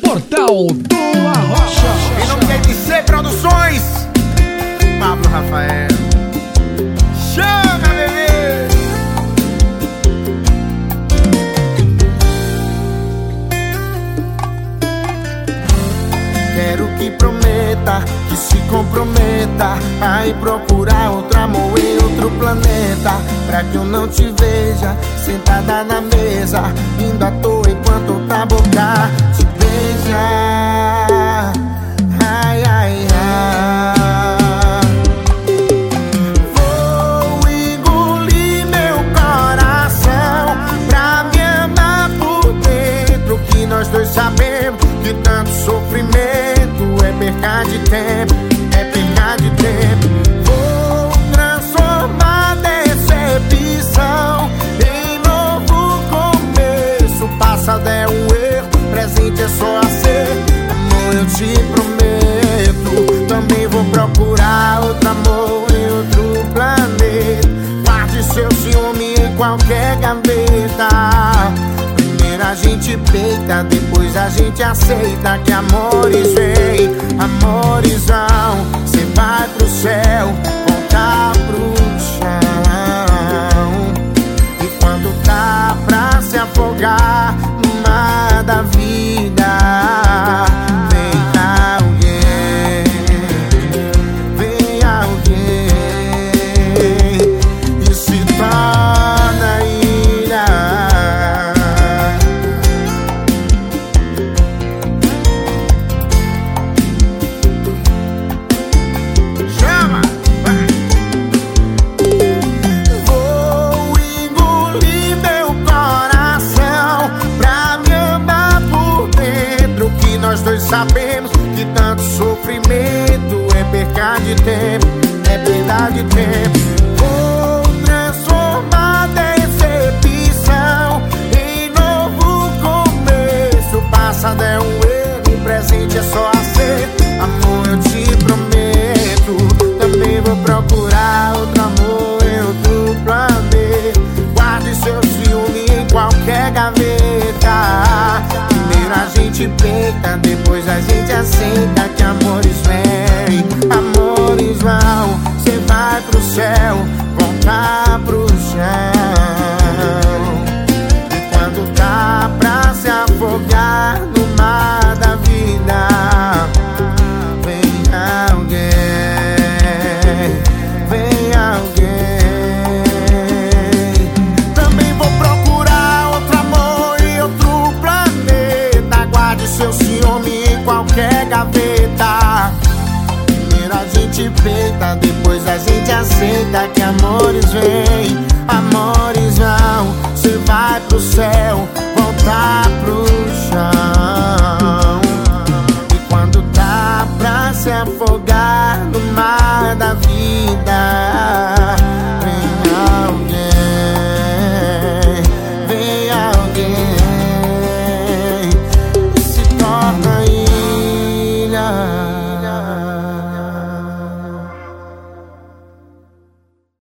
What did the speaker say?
Portal do Arrocha. Em nome da IDC Produções, Pablo Rafael. Chama, bebê! Quero que prometa, que se comprometa a ir procurar outro amor em outro planeta, pra que eu não te veja sentada na mesa, indo à toa enquanto outra boca te beija. Ai, ai, ai. Vou engolir meu coração pra me amar por dentro, que nós dois sabemos que tanto sofrimento é perca de tempo, é perca de tempo. Vou transformar decepção em novo começo. Passado é um erro, presente é só acerto. Amor, eu te prometo, também vou procurar outro amor em outro planeta. Guarde seu ciúme em qualquer gaveta. A gente peita, depois a gente aceita que amores vem, amores vão. Cê vai pro céu, volta pro chão. E quando tá pra se afogar no mar da vida, vem alguém e se torna ilha. Nós dois sabemos que tanto sofrimento é perca de tempo, é perda de tempo. Vou transformar decepção em novo começo. Passado é um erro, o presente é só acerto. Amor, eu te prometo, também vou procurar outro amor em outro planeta. Guarde seu ciúme em qualquer gaveta. Primeiro a gente peita, depois a gente aceita que amores vêm, amores vão. Cê vai pro céu, volta pro chão. E quando tá pra se afogar no mar da vida, vem alguém, vem alguém. Também vou procurar outro amor em outro planeta. Guarde seu ciúme em qualquer gaveta. Primeiro a gente peita, depois a gente aceita que amores vêm, amores vão. Cê vai pro céu, volta pro chão. E quando tá pra se afogar